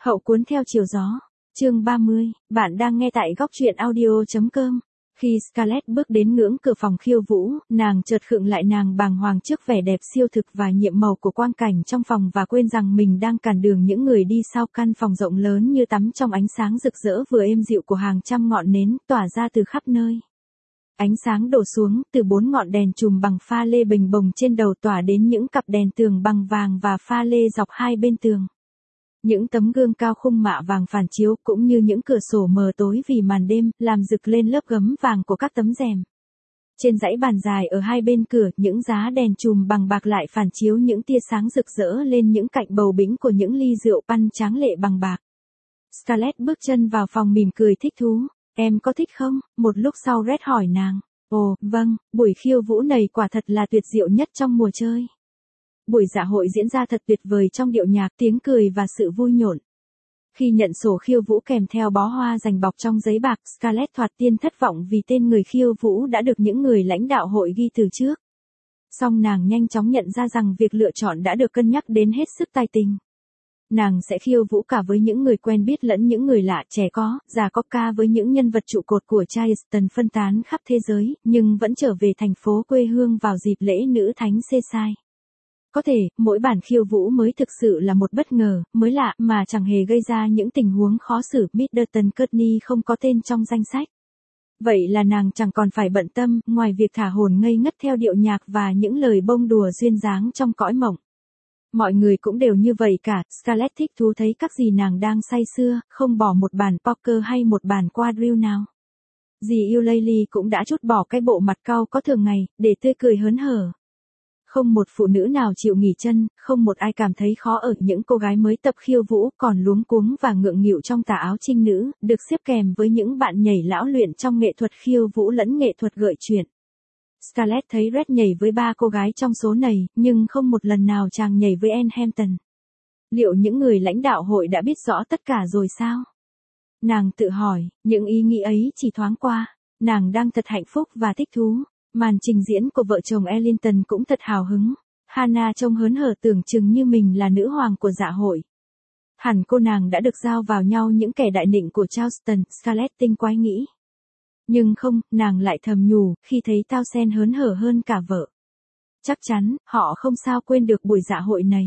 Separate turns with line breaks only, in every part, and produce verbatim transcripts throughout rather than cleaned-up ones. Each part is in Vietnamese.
Hậu cuốn theo chiều gió. Chương ba mươi, bạn đang nghe tại góc truyện audio.com. Khi Scarlett bước đến ngưỡng cửa phòng khiêu vũ, nàng chợt khựng lại, nàng bàng hoàng trước vẻ đẹp siêu thực và nhiệm màu của quang cảnh trong phòng và quên rằng mình đang cản đường những người đi sau. Căn phòng rộng lớn như tắm trong ánh sáng rực rỡ vừa êm dịu của hàng trăm ngọn nến tỏa ra từ khắp nơi. Ánh sáng đổ xuống từ bốn ngọn đèn chùm bằng pha lê bình bồng trên đầu tỏa đến những cặp đèn tường bằng vàng và pha lê dọc hai bên tường. Những tấm gương cao khung mạ vàng phản chiếu cũng như những cửa sổ mờ tối vì màn đêm, làm rực lên lớp gấm vàng của các tấm rèm. Trên dãy bàn dài ở hai bên cửa, những giá đèn chùm bằng bạc lại phản chiếu những tia sáng rực rỡ lên những cạnh bầu bĩnh của những ly rượu pan tráng lệ bằng bạc. Scarlett bước chân vào phòng mỉm cười thích thú. Em có thích không? Một lúc sau Red hỏi nàng. Ồ, vâng, buổi khiêu vũ này quả thật là tuyệt diệu nhất trong mùa chơi. Buổi dạ hội diễn ra thật tuyệt vời trong điệu nhạc, tiếng cười và sự vui nhộn. Khi nhận sổ khiêu vũ kèm theo bó hoa dành bọc trong giấy bạc, Scarlett thoạt tiên thất vọng vì tên người khiêu vũ đã được những người lãnh đạo hội ghi từ trước. Song nàng nhanh chóng nhận ra rằng việc lựa chọn đã được cân nhắc đến hết sức tài tình. Nàng sẽ khiêu vũ cả với những người quen biết lẫn những người lạ, trẻ có, già có, ca với những nhân vật trụ cột của Charleston phân tán khắp thế giới, nhưng vẫn trở về thành phố quê hương vào dịp lễ nữ thánh Seaside. Có thể, mỗi bản khiêu vũ mới thực sự là một bất ngờ, mới lạ, mà chẳng hề gây ra những tình huống khó xử. Middleton Courtney không có tên trong danh sách. Vậy là nàng chẳng còn phải bận tâm, ngoài việc thả hồn ngây ngất theo điệu nhạc và những lời bông đùa duyên dáng trong cõi mộng. Mọi người cũng đều như vậy cả. Scarlett thích thú thấy các dì nàng đang say sưa, không bỏ một bàn poker hay một bàn quadrille nào. Dì Eulalie cũng đã trút bỏ cái bộ mặt cau có thường ngày, để tươi cười hớn hở. Không một phụ nữ nào chịu nghỉ chân, không một ai cảm thấy khó ở. Những cô gái mới tập khiêu vũ còn luống cuống và ngượng nghịu trong tà áo trinh nữ, được xếp kèm với những bạn nhảy lão luyện trong nghệ thuật khiêu vũ lẫn nghệ thuật gợi chuyện. Scarlett thấy Red nhảy với ba cô gái trong số này, nhưng không một lần nào chàng nhảy với Anne Hampton. Liệu những người lãnh đạo hội đã biết rõ tất cả rồi sao? Nàng tự hỏi, những ý nghĩ ấy chỉ thoáng qua. Nàng đang thật hạnh phúc và thích thú. Màn trình diễn của vợ chồng Ellington cũng thật hào hứng. Hannah trông hớn hở tưởng chừng như mình là nữ hoàng của dạ hội. Hẳn cô nàng đã được giao vào nhau những kẻ đại nịnh của Charleston, Scarlett tinh quái nghĩ. Nhưng không, nàng lại thầm nhủ, khi thấy Townsend hớn hở hơn cả vợ. Chắc chắn, họ không sao quên được buổi dạ hội này.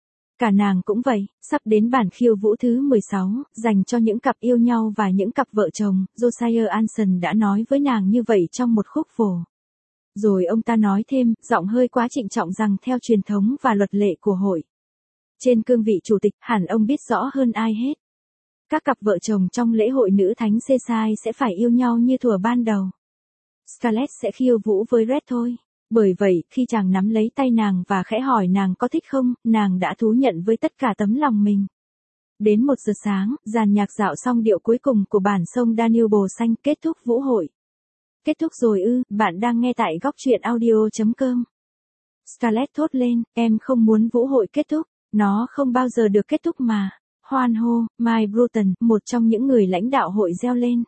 Cả nàng cũng vậy, sắp đến bản khiêu vũ thứ mười sáu, dành cho những cặp yêu nhau và những cặp vợ chồng, Josiah Anson đã nói với nàng như vậy trong một khúc phổ. Rồi ông ta nói thêm, giọng hơi quá trịnh trọng rằng theo truyền thống và luật lệ của hội. Trên cương vị chủ tịch, hẳn ông biết rõ hơn ai hết. Các cặp vợ chồng trong lễ hội nữ thánh Seaside sẽ phải yêu nhau như thuở ban đầu. Scarlett sẽ khiêu vũ với Red thôi. Bởi vậy, khi chàng nắm lấy tay nàng và khẽ hỏi nàng có thích không, nàng đã thú nhận với tất cả tấm lòng mình. Đến một giờ sáng, dàn nhạc dạo xong điệu cuối cùng của bản sông Daniel Bồ Xanh, kết thúc vũ hội. Kết thúc rồi ư? Bạn đang nghe tại góc truyện audio.com. Scarlett thốt lên, em không muốn vũ hội kết thúc, nó không bao giờ được kết thúc mà. Hoan hô, Mike Bruton, một trong những người lãnh đạo hội reo lên.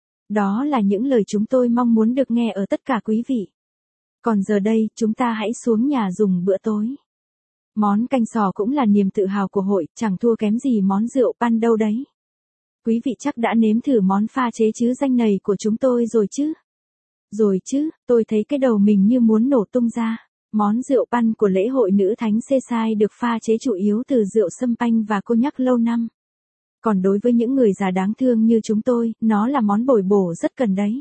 Đó là những lời chúng tôi mong muốn được nghe ở tất cả quý vị. Còn giờ đây, chúng ta hãy xuống nhà dùng bữa tối. Món canh sò cũng là niềm tự hào của hội, chẳng thua kém gì món rượu pan đâu đấy. Quý vị chắc đã nếm thử món pha chế chứ danh này của chúng tôi rồi chứ? Rồi chứ, tôi thấy cái đầu mình như muốn nổ tung ra. Món rượu pan của lễ hội nữ thánh Seaside được pha chế chủ yếu từ rượu sâm panh và cô nhắc lâu năm. Còn đối với những người già đáng thương như chúng tôi, nó là món bồi bổ rất cần đấy.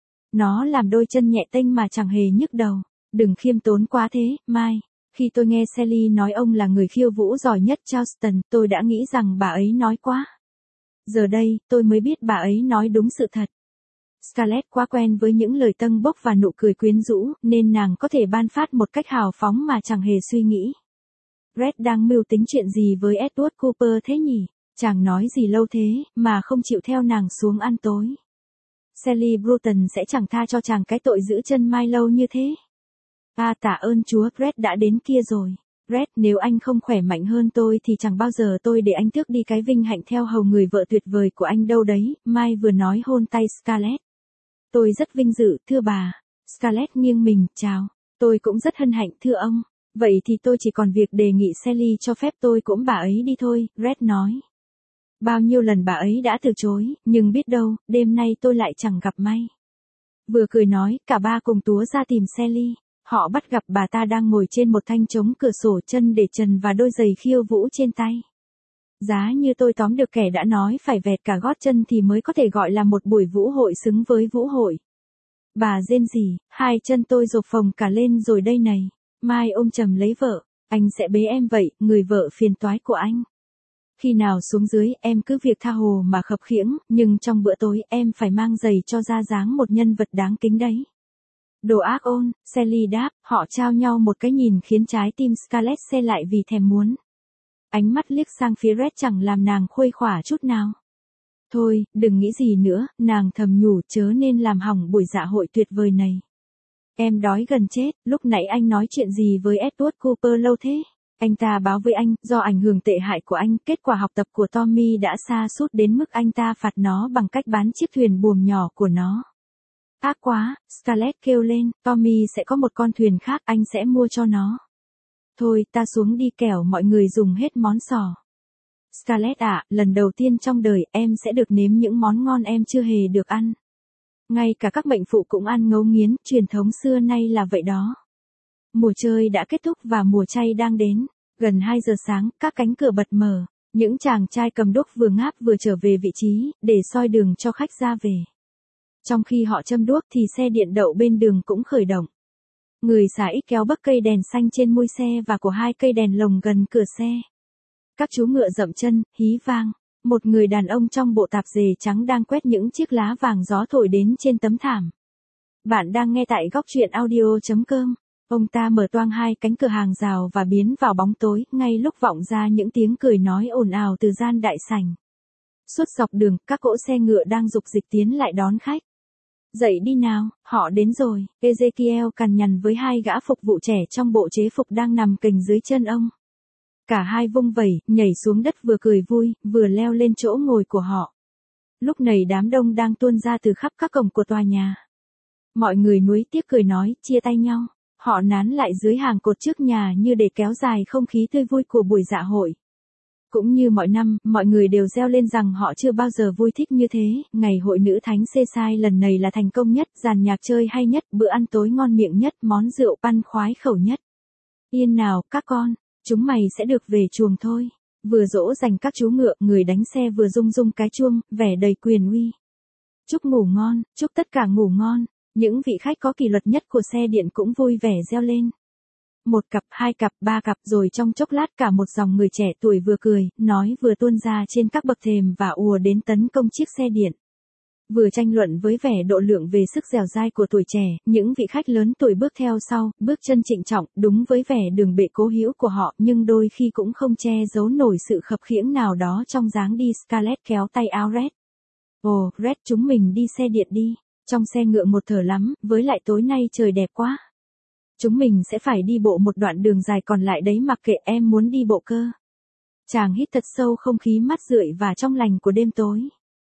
Nó làm đôi chân nhẹ tênh mà chẳng hề nhức đầu. Đừng khiêm tốn quá thế, Mai. Khi tôi nghe Sally nói ông là người khiêu vũ giỏi nhất Charleston, tôi đã nghĩ rằng bà ấy nói quá. Giờ đây, tôi mới biết bà ấy nói đúng sự thật. Scarlett quá quen với những lời tâng bốc và nụ cười quyến rũ, nên nàng có thể ban phát một cách hào phóng mà chẳng hề suy nghĩ. Red đang mưu tính chuyện gì với Edward Cooper thế nhỉ? Chàng nói gì lâu thế, mà không chịu theo nàng xuống ăn tối. Sally Bruton sẽ chẳng tha cho chàng cái tội giữ chân Mai lâu như thế. À tạ ơn Chúa, Red đã đến kia rồi. Red, nếu anh không khỏe mạnh hơn tôi thì chẳng bao giờ tôi để anh tước đi cái vinh hạnh theo hầu người vợ tuyệt vời của anh đâu đấy, Mai vừa nói hôn tay Scarlett. Tôi rất vinh dự, thưa bà. Scarlett nghiêng mình, chào. Tôi cũng rất hân hạnh, thưa ông. Vậy thì tôi chỉ còn việc đề nghị Sally cho phép tôi cõng bà ấy đi thôi, Red nói. Bao nhiêu lần bà ấy đã từ chối, nhưng biết đâu, đêm nay tôi lại chẳng gặp may. Vừa cười nói, cả ba cùng túa ra tìm Sally. Họ bắt gặp bà ta đang ngồi trên một thanh chống cửa sổ, chân để trần và đôi giày khiêu vũ trên tay. Giá như tôi tóm được kẻ đã nói phải vẹt cả gót chân thì mới có thể gọi là một buổi vũ hội xứng với vũ hội. Bà rên rỉ, hai chân tôi rộp phồng cả lên rồi đây này. Mai ôm chầm lấy vợ, anh sẽ bế em vậy, người vợ phiền toái của anh. Khi nào xuống dưới em cứ việc tha hồ mà khập khiễng, nhưng trong bữa tối em phải mang giày cho ra dáng một nhân vật đáng kính đấy. Đồ ác ôn, Sally đáp, họ trao nhau một cái nhìn khiến trái tim Scarlett se lại vì thèm muốn. Ánh mắt liếc sang phía Red chẳng làm nàng khuây khỏa chút nào. Thôi, đừng nghĩ gì nữa, nàng thầm nhủ, chớ nên làm hỏng buổi dạ hội tuyệt vời này. Em đói gần chết, lúc nãy anh nói chuyện gì với Edward Cooper lâu thế? Anh ta báo với anh, do ảnh hưởng tệ hại của anh, kết quả học tập của Tommy đã sa sút đến mức anh ta phạt nó bằng cách bán chiếc thuyền buồm nhỏ của nó. Ác quá, Scarlett kêu lên, Tommy sẽ có một con thuyền khác, anh sẽ mua cho nó. Thôi, ta xuống đi kẻo mọi người dùng hết món sò. Scarlett ạ, lần đầu tiên trong đời em sẽ được nếm những món ngon em chưa hề được ăn. Ngay cả các bệnh phụ cũng ăn ngấu nghiến, truyền thống xưa nay là vậy đó. Mùa chơi đã kết thúc và mùa chay đang đến. Gần hai giờ sáng, các cánh cửa bật mở. Những chàng trai cầm đuốc vừa ngáp vừa trở về vị trí, để soi đường cho khách ra về. Trong khi họ châm đuốc thì xe điện đậu bên đường cũng khởi động. Người xả ít kéo bắc cây đèn xanh trên mui xe và của hai cây đèn lồng gần cửa xe. Các chú ngựa dậm chân, hí vang. Một người đàn ông trong bộ tạp dề trắng đang quét những chiếc lá vàng gió thổi đến trên tấm thảm. Bạn đang nghe tại góc truyện audio chấm com. Ông ta mở toang hai cánh cửa hàng rào và biến vào bóng tối, ngay lúc vọng ra những tiếng cười nói ồn ào từ gian đại sảnh. Suốt dọc đường, các cỗ xe ngựa đang dục dịch tiến lại đón khách. Dậy đi nào, họ đến rồi, Ezekiel cằn nhằn với hai gã phục vụ trẻ trong bộ chế phục đang nằm kềnh dưới chân ông. Cả hai vung vẩy, nhảy xuống đất vừa cười vui, vừa leo lên chỗ ngồi của họ. Lúc này đám đông đang tuôn ra từ khắp các cổng của tòa nhà. Mọi người nuối tiếc cười nói, chia tay nhau. Họ nán lại dưới hàng cột trước nhà như để kéo dài không khí tươi vui của buổi dạ hội. Cũng như mọi năm, mọi người đều reo lên rằng họ chưa bao giờ vui thích như thế, ngày hội nữ thánh Seaside lần này là thành công nhất, dàn nhạc chơi hay nhất, bữa ăn tối ngon miệng nhất, món rượu ăn khoái khẩu nhất. Yên nào, các con, chúng mày sẽ được về chuồng thôi. Vừa dỗ dành các chú ngựa, người đánh xe vừa rung rung cái chuông, vẻ đầy quyền uy. Chúc ngủ ngon, chúc tất cả ngủ ngon. Những vị khách có kỷ luật nhất của xe điện cũng vui vẻ reo lên. Một cặp, hai cặp, ba cặp, rồi trong chốc lát cả một dòng người trẻ tuổi vừa cười, nói vừa tuôn ra trên các bậc thềm và ùa đến tấn công chiếc xe điện. Vừa tranh luận với vẻ độ lượng về sức dẻo dai của tuổi trẻ, những vị khách lớn tuổi bước theo sau, bước chân trịnh trọng, đúng với vẻ đường bệ cố hữu của họ, nhưng đôi khi cũng không che giấu nổi sự khập khiễng nào đó trong dáng đi. Scarlett kéo tay áo Red. Ồ, Red, chúng mình đi xe điện đi. Trong xe ngựa một thở lắm, với lại tối nay trời đẹp quá. Chúng mình sẽ phải đi bộ một đoạn đường dài còn lại đấy, mặc kệ, em muốn đi bộ cơ. Chàng hít thật sâu không khí mát rượi và trong lành của đêm tối.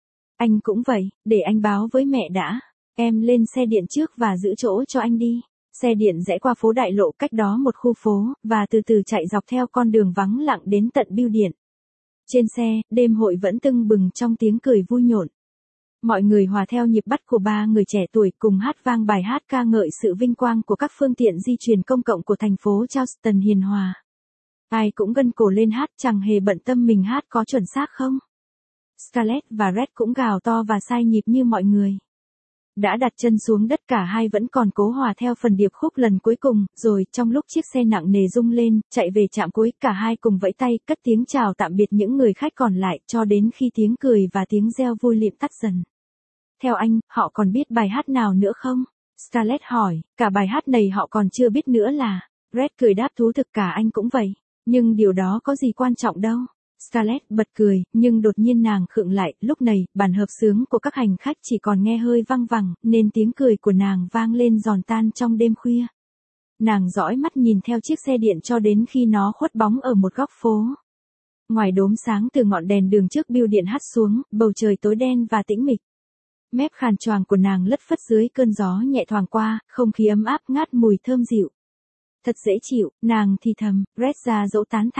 Anh cũng vậy, để anh báo với mẹ đã. Em lên xe điện trước và giữ chỗ cho anh đi. Xe điện rẽ qua phố Đại Lộ, cách đó một khu phố, và từ từ chạy dọc theo con đường vắng lặng đến tận bưu điện. Trên xe, đêm hội vẫn tưng bừng trong tiếng cười vui nhộn. Mọi người hòa theo nhịp bắt của ba người trẻ tuổi cùng hát vang bài hát ca ngợi sự vinh quang của các phương tiện di chuyển công cộng của thành phố Charleston hiền hòa. Ai cũng gân cổ lên hát, chẳng hề bận tâm mình hát có chuẩn xác không. Scarlett và Red cũng gào to và sai nhịp như mọi người. Đã đặt chân xuống đất, cả hai vẫn còn cố hòa theo phần điệp khúc lần cuối cùng, rồi trong lúc chiếc xe nặng nề rung lên, chạy về trạm cuối, cả hai cùng vẫy tay, cất tiếng chào tạm biệt những người khách còn lại, cho đến khi tiếng cười và tiếng reo vui lịm tắt dần. Theo anh, họ còn biết bài hát nào nữa không? Scarlett hỏi, cả bài hát này họ còn chưa biết nữa là. Red cười đáp, thú thực cả anh cũng vậy. Nhưng điều đó có gì quan trọng đâu. Scarlett bật cười, nhưng đột nhiên nàng khựng lại, lúc này, bản hợp xướng của các hành khách chỉ còn nghe hơi văng vẳng, nên tiếng cười của nàng vang lên giòn tan trong đêm khuya. Nàng dõi mắt nhìn theo chiếc xe điện cho đến khi nó khuất bóng ở một góc phố. Ngoài đốm sáng từ ngọn đèn đường trước bưu điện hắt xuống, bầu trời tối đen và tĩnh mịch. Mép khàn choàng của nàng lất phất dưới cơn gió nhẹ thoảng qua, không khí ấm áp ngát mùi thơm dịu. Thật dễ chịu, nàng thì thầm, Red ra dỗ tán thành.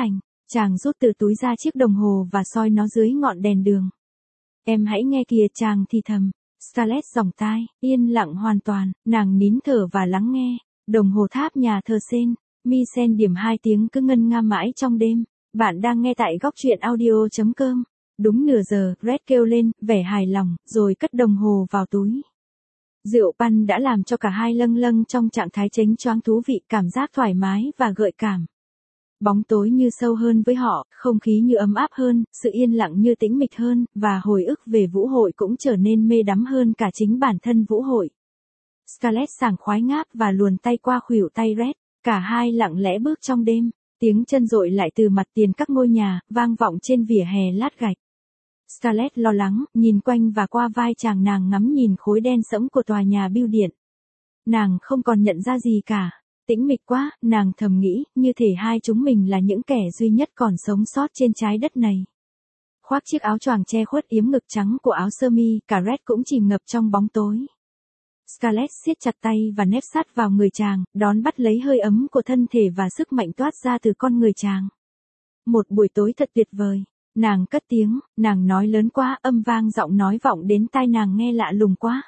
Chàng rút từ túi ra chiếc đồng hồ và soi nó dưới ngọn đèn đường. Em hãy nghe kìa, chàng thì thầm. Scarlett giòng tai, yên lặng hoàn toàn, nàng nín thở và lắng nghe. Đồng hồ tháp nhà thờ Sen, Mi-sen điểm hai tiếng cứ ngân nga mãi trong đêm. Bạn đang nghe tại góc truyện audio chấm com. Đúng nửa giờ, Red kêu lên, vẻ hài lòng, rồi cất đồng hồ vào túi. Rượu băng đã làm cho cả hai lâng lâng trong trạng thái chếnh choáng thú vị, cảm giác thoải mái và gợi cảm. Bóng tối như sâu hơn với họ, không khí như ấm áp hơn, sự yên lặng như tĩnh mịch hơn, và hồi ức về vũ hội cũng trở nên mê đắm hơn cả chính bản thân vũ hội. Scarlett sảng khoái ngáp và luồn tay qua khuỷu tay Red, cả hai lặng lẽ bước trong đêm, tiếng chân dội lại từ mặt tiền các ngôi nhà, vang vọng trên vỉa hè lát gạch. Scarlett lo lắng, nhìn quanh và qua vai chàng, nàng ngắm nhìn khối đen sẫm của tòa nhà bưu điện. Nàng không còn nhận ra gì cả. Tĩnh mịch quá, nàng thầm nghĩ, như thể hai chúng mình là những kẻ duy nhất còn sống sót trên trái đất này. Khoác chiếc áo choàng che khuất yếm ngực trắng của áo sơ mi, cả Red cũng chìm ngập trong bóng tối. Scarlett siết chặt tay và nép sát vào người chàng, đón bắt lấy hơi ấm của thân thể và sức mạnh toát ra từ con người chàng. Một buổi tối thật tuyệt vời. Nàng cất tiếng, nàng nói lớn quá, âm vang giọng nói vọng đến tai nàng nghe lạ lùng quá.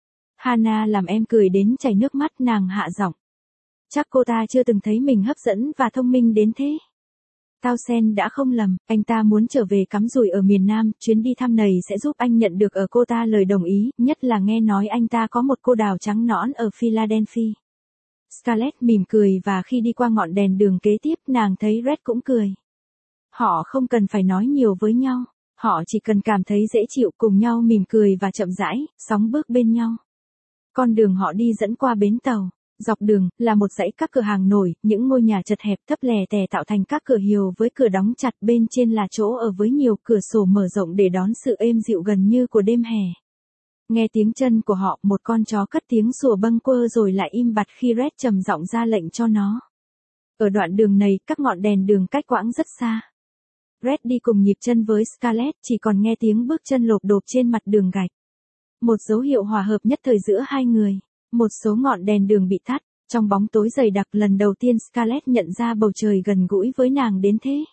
Hannah làm em cười đến chảy nước mắt, nàng hạ giọng. Chắc cô ta chưa từng thấy mình hấp dẫn và thông minh đến thế. Townsend đã không lầm, anh ta muốn trở về cắm rủi ở miền Nam, chuyến đi thăm này sẽ giúp anh nhận được ở cô ta lời đồng ý, nhất là nghe nói anh ta có một cô đào trắng nõn ở Philadelphia. Scarlett mỉm cười và khi đi qua ngọn đèn đường kế tiếp, nàng thấy Red cũng cười. Họ không cần phải nói nhiều với nhau, họ chỉ cần cảm thấy dễ chịu, cùng nhau mỉm cười và chậm rãi, sóng bước bên nhau. Con đường họ đi dẫn qua bến tàu. Dọc đường, là một dãy các cửa hàng nổi, những ngôi nhà chật hẹp thấp lè tè tạo thành các cửa hiều với cửa đóng chặt, bên trên là chỗ ở với nhiều cửa sổ mở rộng để đón sự êm dịu gần như của đêm hè. Nghe tiếng chân của họ, một con chó cất tiếng sủa bâng quơ rồi lại im bặt khi Red trầm giọng ra lệnh cho nó. Ở đoạn đường này, các ngọn đèn đường cách quãng rất xa. Red đi cùng nhịp chân với Scarlett, chỉ còn nghe tiếng bước chân lộp độp trên mặt đường gạch. Một dấu hiệu hòa hợp nhất thời giữa hai người. Một số ngọn đèn đường bị tắt, trong bóng tối dày đặc, lần đầu tiên Scarlett nhận ra bầu trời gần gũi với nàng đến thế.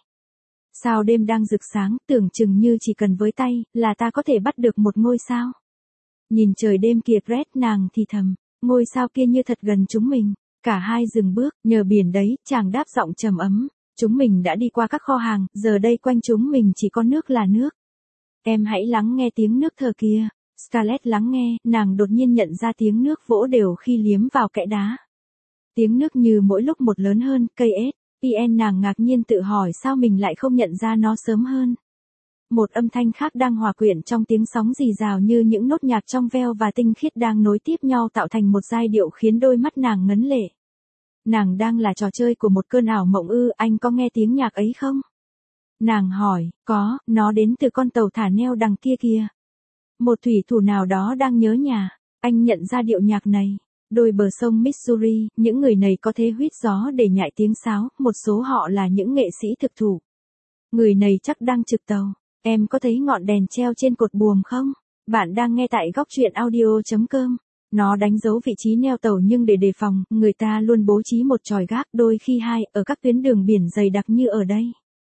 Sao đêm đang rực sáng, tưởng chừng như chỉ cần với tay, là ta có thể bắt được một ngôi sao. Nhìn trời đêm kìa Red, nàng thì thầm, ngôi sao kia như thật gần chúng mình. Cả hai dừng bước, nhờ biển đấy, chàng đáp giọng trầm ấm. Chúng mình đã đi qua các kho hàng, giờ đây quanh chúng mình chỉ có nước là nước. Em hãy lắng nghe tiếng nước thở kia. Scarlett lắng nghe, nàng đột nhiên nhận ra tiếng nước vỗ đều khi liếm vào kẽ đá. Tiếng nước như mỗi lúc một lớn hơn, cây ếch. Pien nàng ngạc nhiên tự hỏi sao mình lại không nhận ra nó sớm hơn. Một âm thanh khác đang hòa quyện trong tiếng sóng rì rào như những nốt nhạc trong veo và tinh khiết đang nối tiếp nhau tạo thành một giai điệu khiến đôi mắt nàng ngấn lệ. Nàng đang là trò chơi của một cơn ảo mộng ư, anh có nghe tiếng nhạc ấy không? Nàng hỏi, có, nó đến từ con tàu thả neo đằng kia kìa. Một thủy thủ nào đó đang nhớ nhà, anh nhận ra điệu nhạc này. Đôi bờ sông Missouri, những người này có thế huýt gió để nhại tiếng sáo, một số họ là những nghệ sĩ thực thụ. Người này chắc đang trực tàu. Em có thấy ngọn đèn treo trên cột buồm không? Bạn đang nghe tại góc truyện audio chấm com. Nó đánh dấu vị trí neo tàu nhưng để đề phòng, người ta luôn bố trí một chòi gác, đôi khi hai, ở các tuyến đường biển dày đặc như ở đây.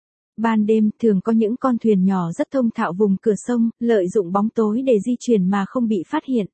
Ban đêm, thường có những con thuyền nhỏ rất thông thạo vùng cửa sông, lợi dụng bóng tối để di chuyển mà không bị phát hiện.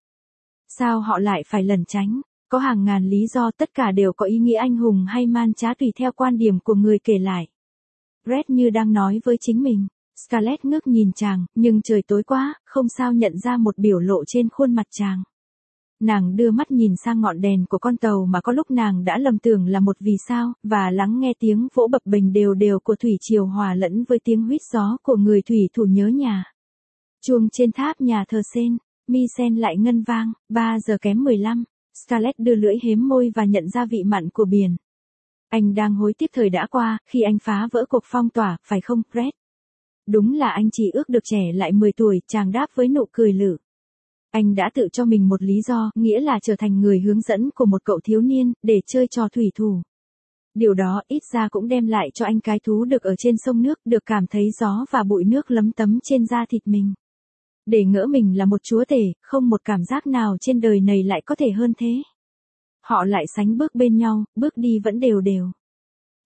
Sao họ lại phải lẩn tránh? Có hàng ngàn lý do, tất cả đều có ý nghĩa anh hùng hay man trá tùy theo quan điểm của người kể lại. Red như đang nói với chính mình. Scarlett ngước nhìn chàng, nhưng trời tối quá, không sao nhận ra một biểu lộ trên khuôn mặt chàng. Nàng đưa mắt nhìn sang ngọn đèn của con tàu mà có lúc nàng đã lầm tưởng là một vì sao, và lắng nghe tiếng vỗ bập bềnh đều đều của thủy triều hòa lẫn với tiếng huýt gió của người thủy thủ nhớ nhà. Chuông trên tháp nhà thờ Sen, Mi-sen lại ngân vang, ba giờ kém mười lăm. Scarlett đưa lưỡi hếm môi và nhận ra vị mặn của biển. Anh đang hối tiếc thời đã qua, khi anh phá vỡ cuộc phong tỏa, phải không, Red? Đúng là anh chỉ ước được trẻ lại mười tuổi, chàng đáp với nụ cười lử. Anh đã tự cho mình một lý do, nghĩa là trở thành người hướng dẫn của một cậu thiếu niên, để chơi trò thủy thủ. Điều đó ít ra cũng đem lại cho anh cái thú được ở trên sông nước, được cảm thấy gió và bụi nước lấm tấm trên da thịt mình. Để ngỡ mình là một chúa tể, không một cảm giác nào trên đời này lại có thể hơn thế. Họ lại sánh bước bên nhau, bước đi vẫn đều đều.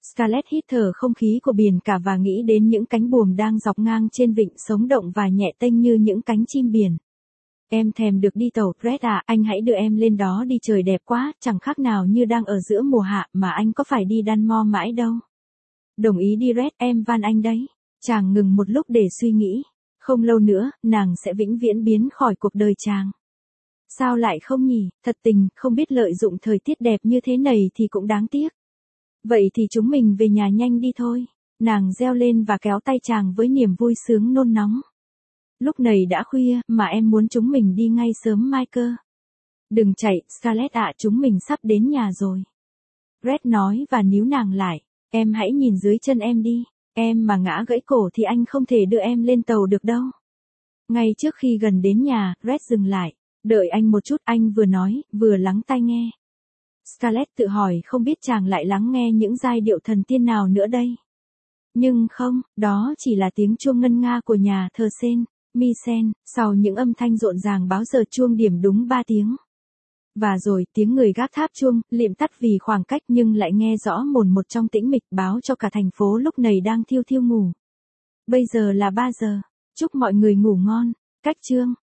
Scarlett hít thở không khí của biển cả và nghĩ đến những cánh buồm đang dọc ngang trên vịnh sống động và nhẹ tênh như những cánh chim biển. Em thèm được đi tàu, Red à, anh hãy đưa em lên đó đi, trời đẹp quá, chẳng khác nào như đang ở giữa mùa hạ, mà anh có phải đi Dunmore mãi đâu. Đồng ý đi Red, em van anh đấy. Chàng ngừng một lúc để suy nghĩ. Không lâu nữa, nàng sẽ vĩnh viễn biến khỏi cuộc đời chàng. Sao lại không nhỉ, thật tình, không biết lợi dụng thời tiết đẹp như thế này thì cũng đáng tiếc. Vậy thì chúng mình về nhà nhanh đi thôi. Nàng reo lên và kéo tay chàng với niềm vui sướng nôn nóng. Lúc này đã khuya, mà em muốn chúng mình đi ngay sớm mai cơ. Đừng chạy, Scarlett ạ, chúng mình sắp đến nhà rồi. Red nói và níu nàng lại. Em hãy nhìn dưới chân em đi. Em mà ngã gãy cổ thì anh không thể đưa em lên tàu được đâu. Ngay trước khi gần đến nhà, Red dừng lại. Đợi anh một chút, anh vừa nói, vừa lắng tai nghe. Scarlett tự hỏi không biết chàng lại lắng nghe những giai điệu thần tiên nào nữa đây. Nhưng không, đó chỉ là tiếng chuông ngân nga của nhà thờ Saint Michel, sau những âm thanh rộn ràng báo giờ chuông điểm đúng ba tiếng. Và rồi, tiếng người gác tháp chuông, liệm tắt vì khoảng cách nhưng lại nghe rõ mồn một trong tĩnh mịch, báo cho cả thành phố lúc này đang thiêu thiêu ngủ. Bây giờ là ba giờ, chúc mọi người ngủ ngon, cách chương.